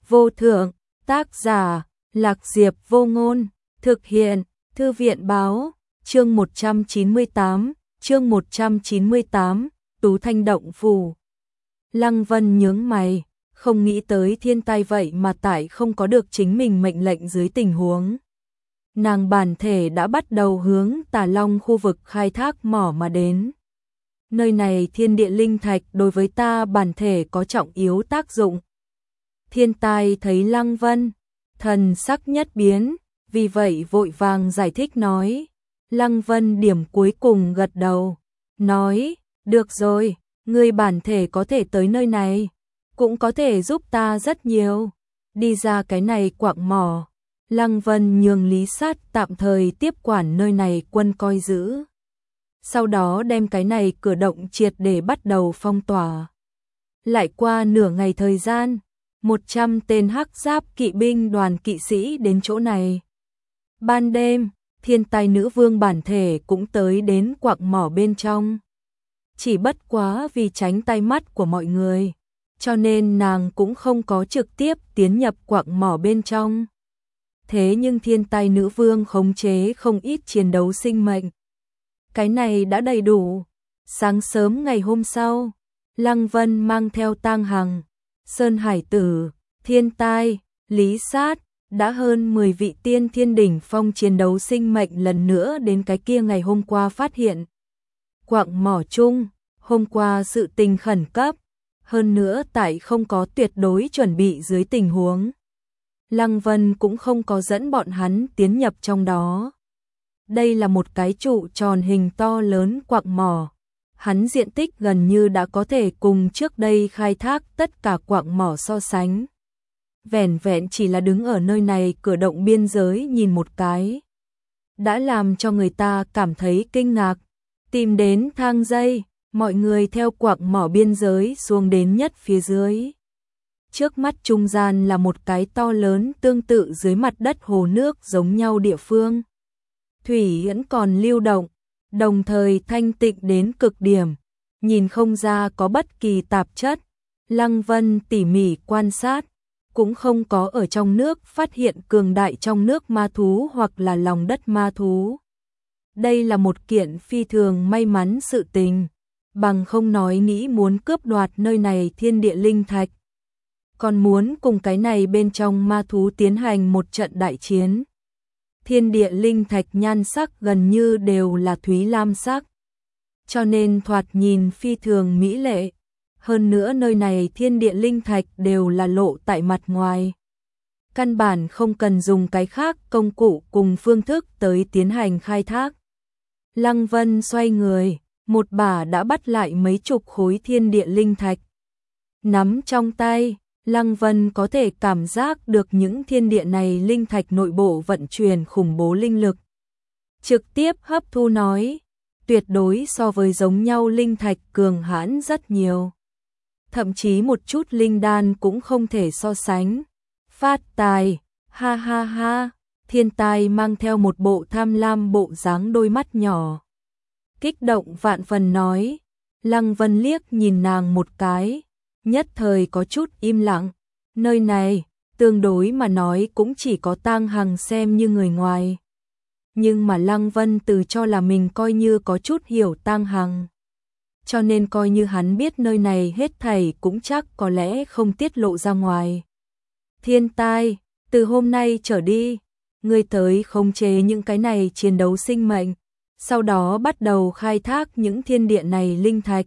vô thượng, tác giả, Lạc Diệp Vô Ngôn, thực hiện, Thư viện báo, chương 198, Tú Thanh Động Phủ. Lăng Vân nhướng mày, không nghĩ tới thiên tai vậy mà tại không có được chính mình mệnh lệnh dưới tình huống. Nàng bản thể đã bắt đầu hướng Tà Long khu vực khai thác mỏ mà đến. Nơi này thiên địa linh thạch đối với ta bản thể có trọng yếu tác dụng. Thiên tai thấy Lăng Vân, thần sắc nhất biến, vì vậy vội vàng giải thích nói. Lăng Vân điểm cuối cùng gật đầu, nói, được rồi, ngươi bản thể có thể tới nơi này, cũng có thể giúp ta rất nhiều. Đi ra cái này quạng mỏ, Lăng Vân nhường Lý Sát tạm thời tiếp quản nơi này quân coi giữ. Sau đó đem cái này cửa động triệt để bắt đầu phong tỏa. Lại qua nửa ngày thời gian, 100 tên hắc giáp kỵ binh đoàn kỵ sĩ đến chỗ này. Ban đêm, thiên tai nữ vương bản thể cũng tới đến quạng mỏ bên trong. Chỉ bất quá vì tránh tai mắt của mọi người, cho nên nàng cũng không có trực tiếp tiến nhập quạng mỏ bên trong. Thế nhưng thiên tai nữ vương khống chế không ít chiến đấu sinh mệnh. Cái này đã đầy đủ. Sáng sớm ngày hôm sau, Lăng Vân mang theo Tang Hằng, Sơn Hải Tử, Thiên Tai, Lý Sát, đã hơn 10 vị tiên thiên đỉnh phong chiến đấu sinh mệnh lần nữa đến cái kia ngày hôm qua phát hiện. Quạng mỏ chung, hôm qua sự tình khẩn cấp, hơn nữa tại không có tuyệt đối chuẩn bị dưới tình huống. Lăng Vân cũng không có dẫn bọn hắn tiến nhập trong đó. Đây là một cái trụ tròn hình to lớn quạng mỏ. Hắn diện tích gần như đã có thể cùng trước đây khai thác tất cả quạng mỏ so sánh. Vẻn vẹn chỉ là đứng ở nơi này cửa động biên giới nhìn một cái, đã làm cho người ta cảm thấy kinh ngạc. Tìm đến thang dây, mọi người theo quạng mỏ biên giới xuống đến nhất phía dưới. Trước mắt trung gian là một cái to lớn tương tự dưới mặt đất hồ nước giống nhau địa phương. Thủy vẫn còn lưu động, đồng thời thanh tịnh đến cực điểm, nhìn không ra có bất kỳ tạp chất. Lăng Vân tỉ mỉ quan sát, cũng không có ở trong nước phát hiện cường đại trong nước ma thú hoặc là lòng đất ma thú. Đây là một kiện phi thường may mắn sự tình, bằng không nói nghĩ muốn cướp đoạt nơi này thiên địa linh thạch, còn muốn cùng cái này bên trong ma thú tiến hành một trận đại chiến. Thiên địa linh thạch nhan sắc gần như đều là thúy lam sắc, cho nên thoạt nhìn phi thường mỹ lệ. Hơn nữa nơi này thiên địa linh thạch đều là lộ tại mặt ngoài. Căn bản không cần dùng cái khác công cụ cùng phương thức tới tiến hành khai thác. Lăng Vân xoay người, một bả đã bắt lại mấy chục khối thiên địa linh thạch. Nắm trong tay, Lăng Vân có thể cảm giác được những thiên địa này linh thạch nội bộ vận chuyển khủng bố linh lực. Trực tiếp hấp thu nói, tuyệt đối so với giống nhau linh thạch cường hãn rất nhiều. Thậm chí một chút linh đan cũng không thể so sánh. Phát tài, ha ha ha, thiên tai mang theo một bộ tham lam bộ dáng đôi mắt nhỏ. Kích động vạn phần nói, Lăng Vân liếc nhìn nàng một cái, nhất thời có chút im lặng. Nơi này, tương đối mà nói cũng chỉ có Tang Hằng xem như người ngoài. Nhưng mà Lăng Vân tự cho là mình coi như có chút hiểu Tang Hằng. Cho nên coi như hắn biết nơi này hết thảy cũng chắc có lẽ không tiết lộ ra ngoài. Thiên tai, từ hôm nay trở đi, ngươi tới khống chế những cái này chiến đấu sinh mệnh, sau đó bắt đầu khai thác những thiên địa này linh thạch.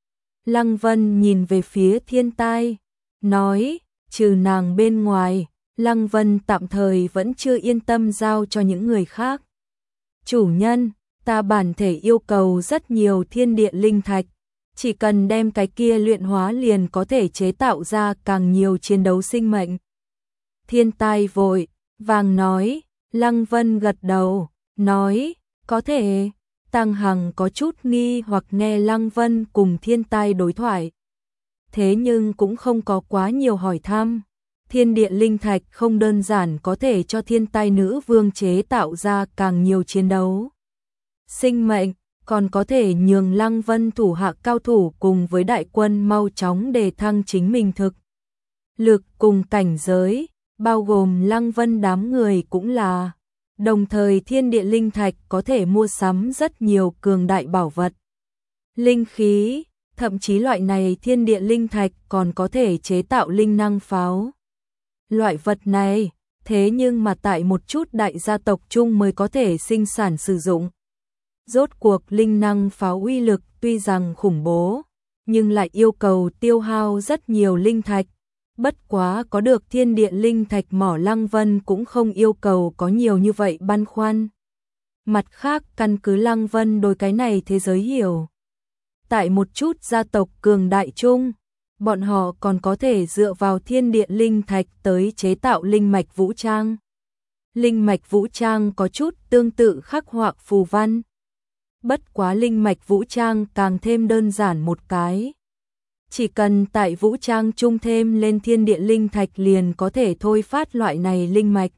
Lăng Vân nhìn về phía thiên tai, nói, trừ nàng bên ngoài, Lăng Vân tạm thời vẫn chưa yên tâm giao cho những người khác. Chủ nhân, ta bản thể yêu cầu rất nhiều thiên địa linh thạch, chỉ cần đem cái kia luyện hóa liền có thể chế tạo ra càng nhiều chiến đấu sinh mệnh. Thiên tai vội vàng nói, Lăng Vân gật đầu, nói, có thể. Tang Hằng có chút nghi hoặc nghe Lăng Vân cùng thiên tai đối thoại. Thế nhưng cũng không có quá nhiều hỏi thăm. Thiên địa linh thạch không đơn giản có thể cho thiên tai nữ vương chế tạo ra càng nhiều chiến đấu sinh mệnh, còn có thể nhường Lăng Vân thủ hạ cao thủ cùng với đại quân mau chóng đề thăng chính mình thực lực cùng cảnh giới, bao gồm Lăng Vân đám người cũng là. Đồng thời thiên địa linh thạch có thể mua sắm rất nhiều cường đại bảo vật. Linh khí, thậm chí loại này thiên địa linh thạch còn có thể chế tạo linh năng pháo. Loại vật này, thế nhưng mà tại một chút đại gia tộc chung mới có thể sinh sản sử dụng. Rốt cuộc linh năng pháo uy lực tuy rằng khủng bố, nhưng lại yêu cầu tiêu hao rất nhiều linh thạch. Bất quá có được thiên địa linh thạch mỏ Lăng Vân cũng không yêu cầu có nhiều như vậy băn khoăn. Mặt khác căn cứ Lăng Vân đối cái này thế giới hiểu. Tại một chút gia tộc cường đại chung, bọn họ còn có thể dựa vào thiên địa linh thạch tới chế tạo linh mạch vũ trang. Linh mạch vũ trang có chút tương tự khắc họa phù văn. Bất quá linh mạch vũ trang càng thêm đơn giản một cái. Chỉ cần tại vũ trang chung thêm lên thiên địa linh thạch liền có thể thôi phát loại này linh mạch.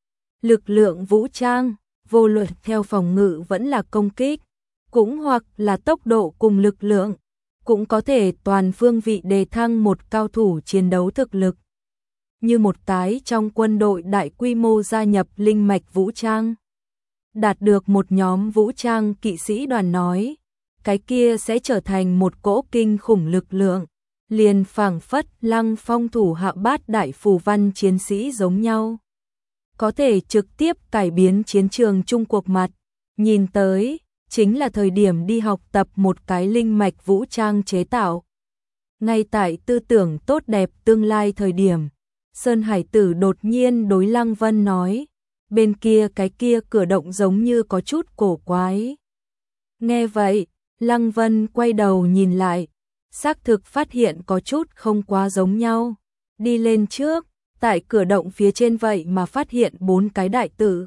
Lực lượng vũ trang, vô luận theo phòng ngự vẫn là công kích, cũng hoặc là tốc độ cùng lực lượng, cũng có thể toàn phương vị đề thăng một cao thủ chiến đấu thực lực. Như một cái trong quân đội đại quy mô gia nhập linh mạch vũ trang. Đạt được một nhóm vũ trang kỵ sĩ đoàn nói, cái kia sẽ trở thành một cỗ kinh khủng lực lượng, liền phảng phất Lăng Phong thủ hạ bát đại phù văn chiến sĩ giống nhau. Có thể trực tiếp cải biến chiến trường chung cuộc mặt, nhìn tới, chính là thời điểm đi học tập một cái linh mạch vũ trang chế tạo. Ngay tại tư tưởng tốt đẹp tương lai thời điểm, Sơn Hải Tử đột nhiên đối Lăng Vân nói, bên kia cái kia cửa động giống như có chút cổ quái. Nghe vậy, Lăng Vân quay đầu nhìn lại, xác thực phát hiện có chút không quá giống nhau. Đi lên trước, tại cửa động phía trên vậy mà phát hiện 4 cái đại tự.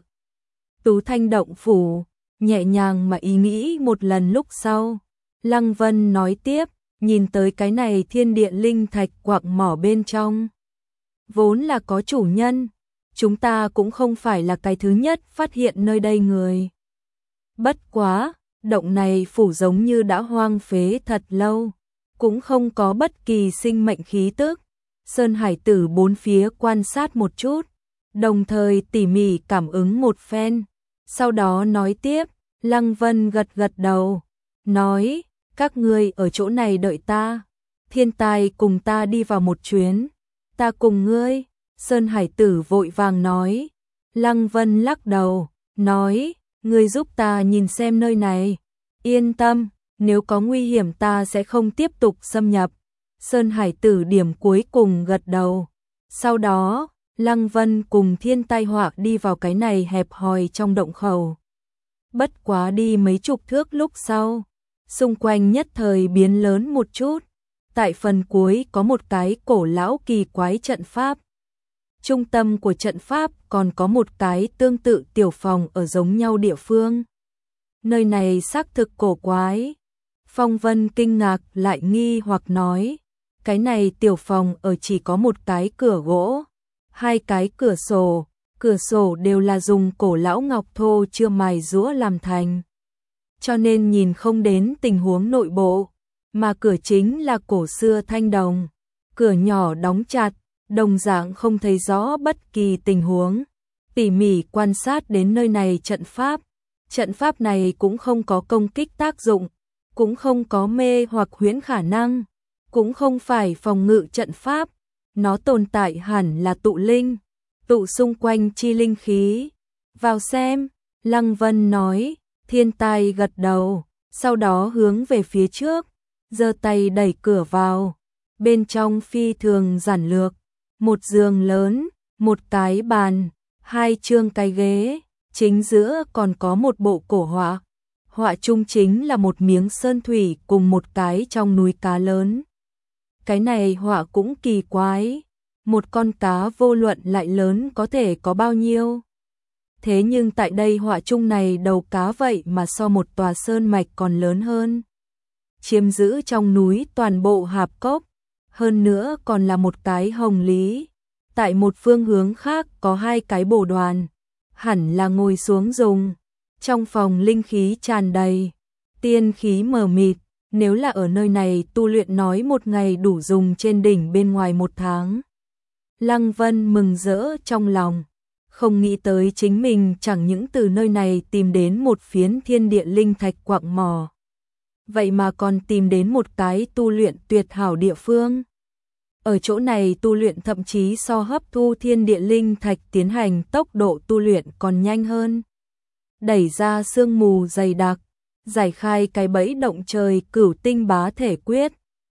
Tú Thanh động phủ, nhẹ nhàng mà ý nghĩ một lần lúc sau. Lăng Vân nói tiếp, nhìn tới cái này thiên địa linh thạch quạng mỏ bên trong. Vốn là có chủ nhân, chúng ta cũng không phải là cái thứ nhất phát hiện nơi đây người. Bất quá, động này phủ giống như đã hoang phế thật lâu, cũng không có bất kỳ sinh mệnh khí tức. Sơn Hải Tử bốn phía quan sát một chút, đồng thời tỉ mỉ cảm ứng một phen, sau đó nói tiếp. Lăng Vân gật gật đầu, nói, các ngươi ở chỗ này đợi ta, Thiên Tài cùng ta đi vào một chuyến, ta cùng ngươi. Sơn Hải Tử vội vàng nói. Lăng Vân lắc đầu, nói, ngươi giúp ta nhìn xem nơi này, yên tâm, nếu có nguy hiểm ta sẽ không tiếp tục xâm nhập. Sơn Hải Tử điểm cuối cùng gật đầu, sau đó, Lăng Vân cùng Thiên Tai Họa đi vào cái này hẹp hòi trong động khẩu. Bất quá đi mấy chục thước lúc sau, xung quanh nhất thời biến lớn một chút, tại phần cuối có một cái cổ lão kỳ quái trận pháp. Trung tâm của trận pháp còn có một cái tương tự tiểu phòng ở giống nhau địa phương. Nơi này xác thực cổ quái. Phong Vân kinh ngạc lại nghi hoặc nói, cái này tiểu phòng ở chỉ có một cái cửa gỗ, 2 cái cửa sổ đều là dùng cổ lão ngọc thô chưa mài rũa làm thành. Cho nên nhìn không đến tình huống nội bộ, mà cửa chính là cổ xưa thanh đồng, cửa nhỏ đóng chặt, đồng dạng không thấy rõ bất kỳ tình huống. Tỉ mỉ quan sát đến nơi này trận pháp này cũng không có công kích tác dụng, cũng không có mê hoặc huyễn khả năng, cũng không phải phòng ngự trận pháp, nó tồn tại hẳn là tụ linh, tụ xung quanh chi linh khí. Vào xem, Lăng Vân nói. Thiên Tai gật đầu, sau đó hướng về phía trước, giơ tay đẩy cửa vào. Bên trong phi thường giản lược, một giường lớn, một cái bàn, 2 chương cái ghế, chính giữa còn có một bộ cổ họa. Họa chung chính là một miếng sơn thủy cùng một cái trong núi cá lớn. Cái này họa cũng kỳ quái, một con cá vô luận lại lớn có thể có bao nhiêu. Thế nhưng tại đây họa chung này đầu cá vậy mà so một tòa sơn mạch còn lớn hơn. Chiếm giữ trong núi toàn bộ hạp cốc, hơn nữa còn là một cái hồng lý. Tại một phương hướng khác có 2 cái bồ đoàn, hẳn là ngồi xuống dùng. Trong phòng linh khí tràn đầy, tiên khí mờ mịt, nếu là ở nơi này tu luyện nói một ngày đủ dùng trên đỉnh bên ngoài 1 tháng. Lăng Vân mừng rỡ trong lòng, không nghĩ tới chính mình chẳng những từ nơi này tìm đến một phiến thiên địa linh thạch quặng mỏ. Vậy mà còn tìm đến một cái tu luyện tuyệt hảo địa phương. Ở chỗ này tu luyện thậm chí so hấp thu thiên địa linh thạch tiến hành tốc độ tu luyện còn nhanh hơn. Đẩy ra sương mù dày đặc, giải khai cái bẫy động trời Cửu Tinh Bá Thể Quyết,